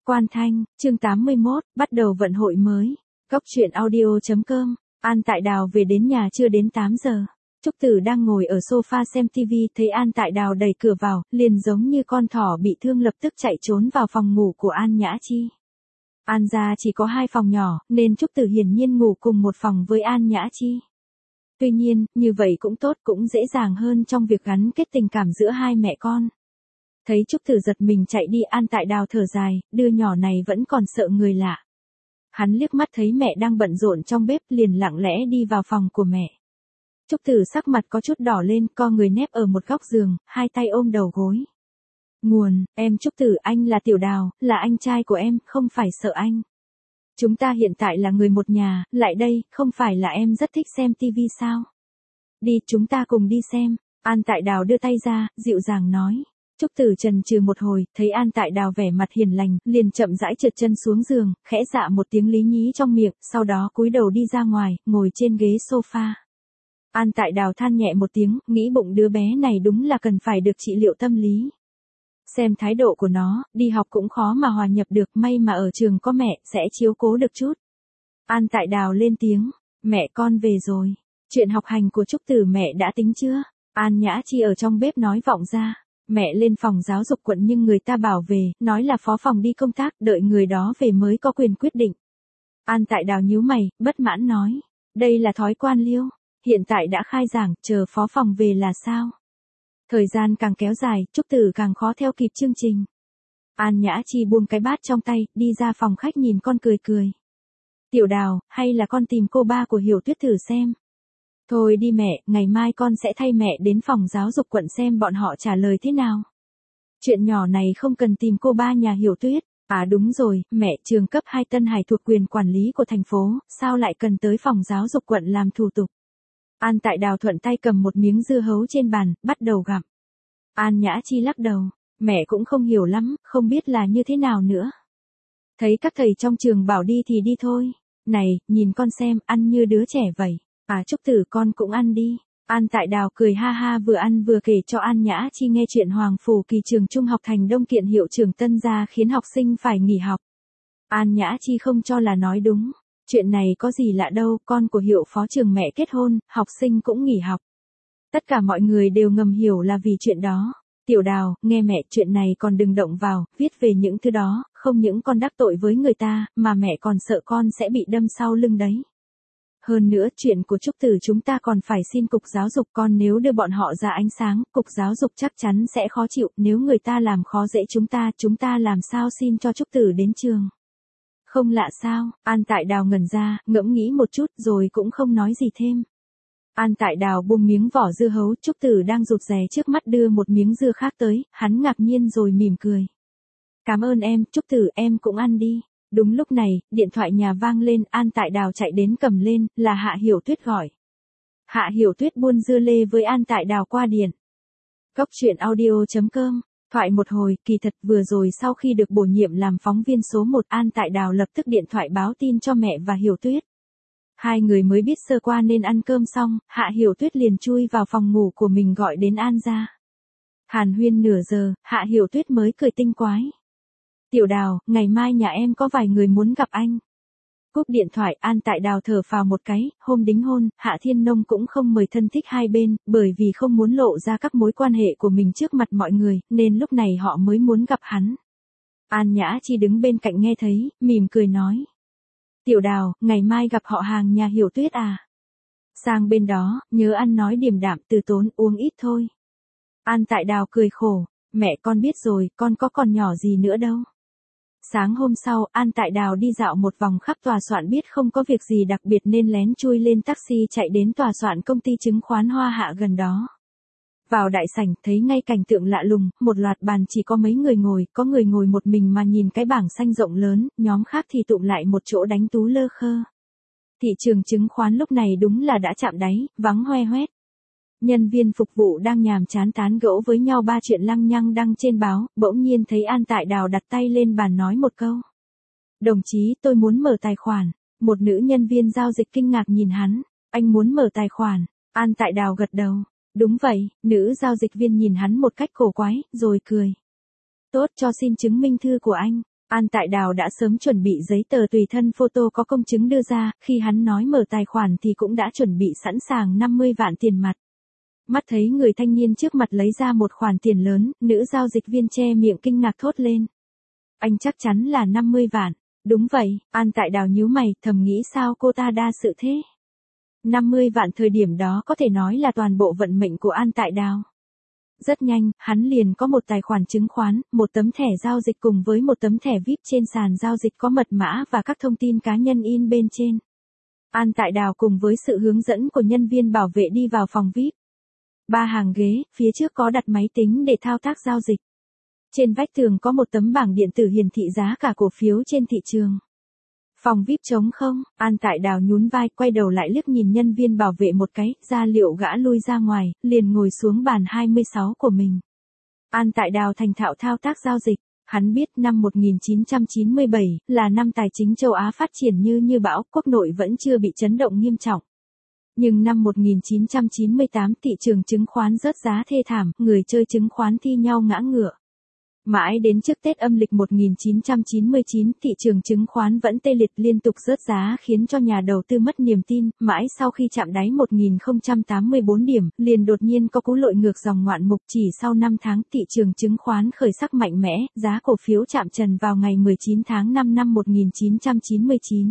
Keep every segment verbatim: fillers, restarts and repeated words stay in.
Quan Thanh, chương tám mươi mốt, bắt đầu vận hội mới. Góc truyện audio chấm com. An Tại Đào về đến nhà chưa đến tám giờ. Trúc Tử đang ngồi ở sofa xem tivi, thấy An Tại Đào đẩy cửa vào, liền giống như con thỏ bị thương lập tức chạy trốn vào phòng ngủ của An Nhã Chi. An gia chỉ có hai phòng nhỏ, nên Trúc Tử hiển nhiên ngủ cùng một phòng với An Nhã Chi. Tuy nhiên, như vậy cũng tốt, cũng dễ dàng hơn trong việc gắn kết tình cảm giữa hai mẹ con. Thấy Trúc Tử giật mình chạy đi, An Tại Đào thở dài, đứa nhỏ này vẫn còn sợ người lạ. Hắn liếc mắt thấy mẹ đang bận rộn trong bếp, liền lặng lẽ đi vào phòng của mẹ. Trúc Tử sắc mặt có chút đỏ lên, co người nép ở một góc giường, hai tay ôm đầu gối. Nguồn, em Trúc Tử, anh là Tiểu Đào, là anh trai của em, không phải sợ anh. Chúng ta hiện tại là người một nhà, lại đây, không phải là em rất thích xem tivi sao? Đi, chúng ta cùng đi xem. An Tại Đào đưa tay ra, dịu dàng nói. Trúc Tử chần chừ một hồi, thấy An Tại Đào vẻ mặt hiền lành, liền chậm rãi trượt chân xuống giường, khẽ dạ một tiếng lý nhí trong miệng, sau đó cúi đầu đi ra ngoài, ngồi trên ghế sofa. An Tại Đào than nhẹ một tiếng, nghĩ bụng đứa bé này đúng là cần phải được trị liệu tâm lý. Xem thái độ của nó, đi học cũng khó mà hòa nhập được, may mà ở trường có mẹ, sẽ chiếu cố được chút. An Tại Đào lên tiếng, mẹ con về rồi. Chuyện học hành của Trúc Tử mẹ đã tính chưa? An Nhã Chi ở trong bếp nói vọng ra. Mẹ lên phòng giáo dục quận nhưng người ta bảo về, nói là phó phòng đi công tác, đợi người đó về mới có quyền quyết định. An Tại Đào nhíu mày, bất mãn nói. Đây là thói quan liêu, hiện tại đã khai giảng, chờ phó phòng về là sao? Thời gian càng kéo dài, Trúc Tử càng khó theo kịp chương trình. An Nhã Chi buông cái bát trong tay, đi ra phòng khách nhìn con cười cười. Tiểu Đào, hay là con tìm cô ba của Hiểu Tuyết thử xem. Thôi đi mẹ, ngày mai con sẽ thay mẹ đến phòng giáo dục quận xem bọn họ trả lời thế nào. Chuyện nhỏ này không cần tìm cô ba nhà Hiểu Tuyết. À đúng rồi, mẹ, trường cấp hai Tân Hải thuộc quyền quản lý của thành phố, sao lại cần tới phòng giáo dục quận làm thủ tục. An Tại Đào thuận tay cầm một miếng dưa hấu trên bàn, bắt đầu gặm. An Nhã Chi lắc đầu, mẹ cũng không hiểu lắm, không biết là như thế nào nữa. Thấy các thầy trong trường bảo đi thì đi thôi. Này, nhìn con xem, ăn như đứa trẻ vậy. À Trúc Tử, con cũng ăn đi. An Tại Đào cười ha ha, vừa ăn vừa kể cho An Nhã Chi nghe chuyện Hoàng Phủ Kỳ trường trung học Thành Đông kiện hiệu trưởng Tân gia khiến học sinh phải nghỉ học. An Nhã Chi không cho là nói đúng. Chuyện này có gì lạ đâu, con của hiệu phó trường mẹ kết hôn, học sinh cũng nghỉ học. Tất cả mọi người đều ngầm hiểu là vì chuyện đó. Tiểu Đào, nghe mẹ, chuyện này còn đừng động vào, viết về những thứ đó, không những con đắc tội với người ta, mà mẹ còn sợ con sẽ bị đâm sau lưng đấy. Hơn nữa, chuyện của Trúc Tử chúng ta còn phải xin cục giáo dục, con nếu đưa bọn họ ra ánh sáng, cục giáo dục chắc chắn sẽ khó chịu, nếu người ta làm khó dễ chúng ta, chúng ta làm sao xin cho Trúc Tử đến trường. Không lạ sao? An Tại Đào ngẩn ra, ngẫm nghĩ một chút rồi cũng không nói gì thêm. An Tại Đào buông miếng vỏ dưa hấu, Trúc Tử đang rụt rè trước mắt đưa một miếng dưa khác tới, hắn ngạc nhiên rồi mỉm cười. Cảm ơn em, Trúc Tử, em cũng ăn đi. Đúng lúc này, điện thoại nhà vang lên, An Tại Đào chạy đến cầm lên, là Hạ Hiểu Tuyết gọi. Hạ Hiểu Tuyết buôn dưa lê với An Tại Đào qua điện. Góc truyện audio chấm com. Thoại một hồi, kỳ thật vừa rồi sau khi được bổ nhiệm làm phóng viên số một, An Tại Đào lập tức điện thoại báo tin cho mẹ và Hiểu Tuyết. Hai người mới biết sơ qua nên ăn cơm xong, Hạ Hiểu Tuyết liền chui vào phòng ngủ của mình gọi đến An gia. Hàn huyên nửa giờ, Hạ Hiểu Tuyết mới cười tinh quái. Tiểu Đào, ngày mai nhà em có vài người muốn gặp anh. Cúp điện thoại, An Tại Đào thở phào một cái, hôm đính hôn, Hạ Thiên Nông cũng không mời thân thích hai bên, bởi vì không muốn lộ ra các mối quan hệ của mình trước mặt mọi người, nên lúc này họ mới muốn gặp hắn. An Nhã Chi đứng bên cạnh nghe thấy, mỉm cười nói. Tiểu Đào, ngày mai gặp họ hàng nhà Hiểu Tuyết à? Sang bên đó, nhớ ăn nói điềm đạm từ tốn, uống ít thôi. An Tại Đào cười khổ, mẹ con biết rồi, con có còn nhỏ gì nữa đâu. Sáng hôm sau, An Tại Đào đi dạo một vòng khắp tòa soạn, biết không có việc gì đặc biệt nên lén chui lên taxi chạy đến tòa soạn công ty chứng khoán Hoa Hạ gần đó. Vào đại sảnh, thấy ngay cảnh tượng lạ lùng, một loạt bàn chỉ có mấy người ngồi, có người ngồi một mình mà nhìn cái bảng xanh rộng lớn, nhóm khác thì tụm lại một chỗ đánh tú lơ khơ. Thị trường chứng khoán lúc này đúng là đã chạm đáy, vắng hoe hoét. Nhân viên phục vụ đang nhàm chán tán gẫu với nhau ba chuyện lăng nhăng đăng trên báo, bỗng nhiên thấy An Tại Đào đặt tay lên bàn nói một câu. Đồng chí, tôi muốn mở tài khoản. Một nữ nhân viên giao dịch kinh ngạc nhìn hắn. Anh muốn mở tài khoản? An Tại Đào gật đầu. Đúng vậy, nữ giao dịch viên nhìn hắn một cách cổ quái, rồi cười. Tốt, cho xin chứng minh thư của anh. An Tại Đào đã sớm chuẩn bị giấy tờ tùy thân photo có công chứng đưa ra, khi hắn nói mở tài khoản thì cũng đã chuẩn bị sẵn sàng năm mươi vạn tiền mặt. Mắt thấy người thanh niên trước mặt lấy ra một khoản tiền lớn, nữ giao dịch viên che miệng kinh ngạc thốt lên. Anh chắc chắn là năm mươi vạn. Đúng vậy, An Tại Đào nhíu mày, thầm nghĩ sao cô ta đa sự thế. năm mươi vạn thời điểm đó có thể nói là toàn bộ vận mệnh của An Tại Đào. Rất nhanh, hắn liền có một tài khoản chứng khoán, một tấm thẻ giao dịch cùng với một tấm thẻ vi ai pi trên sàn giao dịch có mật mã và các thông tin cá nhân in bên trên. An Tại Đào cùng với sự hướng dẫn của nhân viên bảo vệ đi vào phòng vi ai pi. Ba hàng ghế, phía trước có đặt máy tính để thao tác giao dịch. Trên vách tường có một tấm bảng điện tử hiển thị giá cả cổ phiếu trên thị trường. Phòng vi ai pi trống không, An Tại Đào nhún vai, quay đầu lại liếc nhìn nhân viên bảo vệ một cái, ra liệu gã lui ra ngoài, liền ngồi xuống bàn hai mươi sáu của mình. An Tại Đào thành thạo thao tác giao dịch, hắn biết năm một nghìn chín trăm chín mươi bảy là năm tài chính châu Á phát triển như như bão, quốc nội vẫn chưa bị chấn động nghiêm trọng. Nhưng năm một nghìn chín trăm chín mươi tám thị trường chứng khoán rớt giá thê thảm, người chơi chứng khoán thi nhau ngã ngựa. Mãi đến trước Tết âm lịch một nghìn chín trăm chín mươi chín, thị trường chứng khoán vẫn tê liệt liên tục rớt giá khiến cho nhà đầu tư mất niềm tin, mãi sau khi chạm đáy một nghìn không trăm tám mươi bốn điểm, liền đột nhiên có cú lội ngược dòng ngoạn mục, chỉ sau năm tháng thị trường chứng khoán khởi sắc mạnh mẽ, giá cổ phiếu chạm trần vào ngày mười chín tháng năm năm một nghìn chín trăm chín mươi chín.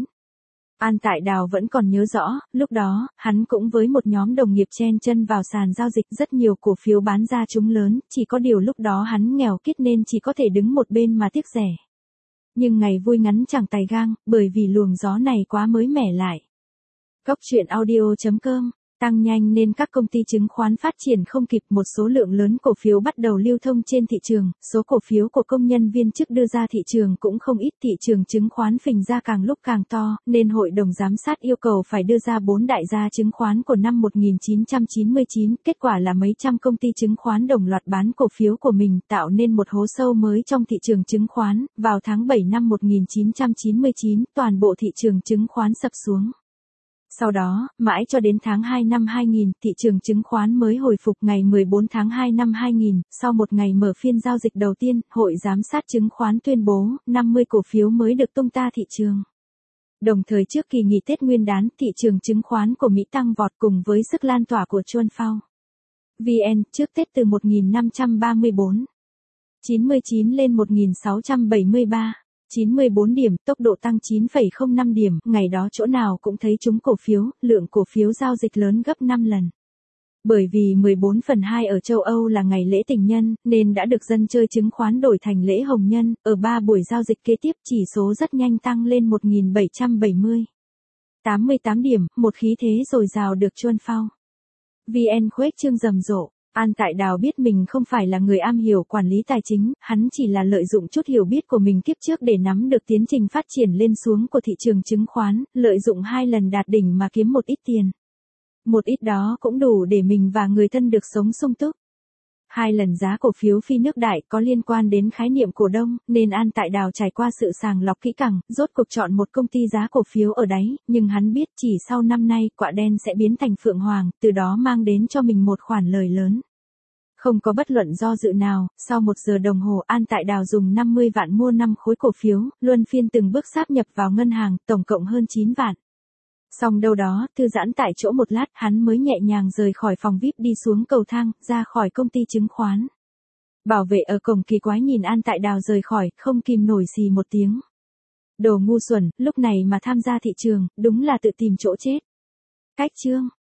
An Tại Đào vẫn còn nhớ rõ, lúc đó, hắn cũng với một nhóm đồng nghiệp chen chân vào sàn giao dịch, rất nhiều cổ phiếu bán ra trúng lớn, chỉ có điều lúc đó hắn nghèo kiết nên chỉ có thể đứng một bên mà tiếc rẻ. Nhưng ngày vui ngắn chẳng tày gang, bởi vì luồng gió này quá mới mẻ lại. Góc truyện audio chấm com, tăng nhanh nên các công ty chứng khoán phát triển không kịp, một số lượng lớn cổ phiếu bắt đầu lưu thông trên thị trường, số cổ phiếu của công nhân viên chức đưa ra thị trường cũng không ít, thị trường chứng khoán phình ra càng lúc càng to, nên hội đồng giám sát yêu cầu phải đưa ra bốn đại gia chứng khoán của năm một nghìn chín trăm chín mươi chín, kết quả là mấy trăm công ty chứng khoán đồng loạt bán cổ phiếu của mình, tạo nên một hố sâu mới trong thị trường chứng khoán. Vào tháng bảy năm một nghìn chín trăm chín mươi chín, toàn bộ thị trường chứng khoán sập xuống. Sau đó, mãi cho đến tháng hai năm hai nghìn, thị trường chứng khoán mới hồi phục. Ngày mười bốn tháng hai năm hai nghìn, sau một ngày mở phiên giao dịch đầu tiên, Hội Giám sát Chứng khoán tuyên bố, năm mươi cổ phiếu mới được tung ta thị trường. Đồng thời trước kỳ nghỉ Tết Nguyên đán, thị trường chứng khoán của Mỹ tăng vọt cùng với sức lan tỏa của Chuan Phao. vê en, trước Tết từ một nghìn năm trăm ba mươi bốn phẩy chín mươi chín lên một nghìn sáu trăm bảy mươi ba. chín mươi bốn điểm, tốc độ tăng chín phẩy không năm điểm, ngày đó chỗ nào cũng thấy trúng cổ phiếu, lượng cổ phiếu giao dịch lớn gấp năm lần. Bởi vì mười bốn phần hai ở châu Âu là ngày lễ tình nhân, nên đã được dân chơi chứng khoán đổi thành lễ hồng nhân, ở ba buổi giao dịch kế tiếp chỉ số rất nhanh tăng lên một nghìn bảy trăm bảy mươi. tám mươi tám điểm, một khí thế dồi dào được Chuan Phao. vê en khuếch trương rầm rộ. An Tại Đào biết mình không phải là người am hiểu quản lý tài chính, hắn chỉ là lợi dụng chút hiểu biết của mình kiếp trước để nắm được tiến trình phát triển lên xuống của thị trường chứng khoán, lợi dụng hai lần đạt đỉnh mà kiếm một ít tiền. Một ít đó cũng đủ để mình và người thân được sống sung túc. Hai lần giá cổ phiếu phi nước đại có liên quan đến khái niệm cổ đông, nên An Tại Đào trải qua sự sàng lọc kỹ càng, rốt cuộc chọn một công ty giá cổ phiếu ở đáy, nhưng hắn biết chỉ sau năm nay, quạ đen sẽ biến thành phượng hoàng, từ đó mang đến cho mình một khoản lời lớn. Không có bất luận do dự nào, sau một giờ đồng hồ An Tại Đào dùng năm mươi vạn mua năm khối cổ phiếu, luân phiên từng bước sáp nhập vào ngân hàng, tổng cộng hơn chín vạn. Xong đâu đó, thư giãn tại chỗ một lát, hắn mới nhẹ nhàng rời khỏi phòng vi ai pi đi xuống cầu thang, ra khỏi công ty chứng khoán. Bảo vệ ở cổng kỳ quái nhìn An Tại Đào rời khỏi, không kìm nổi xì một tiếng. Đồ ngu xuẩn, lúc này mà tham gia thị trường, đúng là tự tìm chỗ chết. Cách chương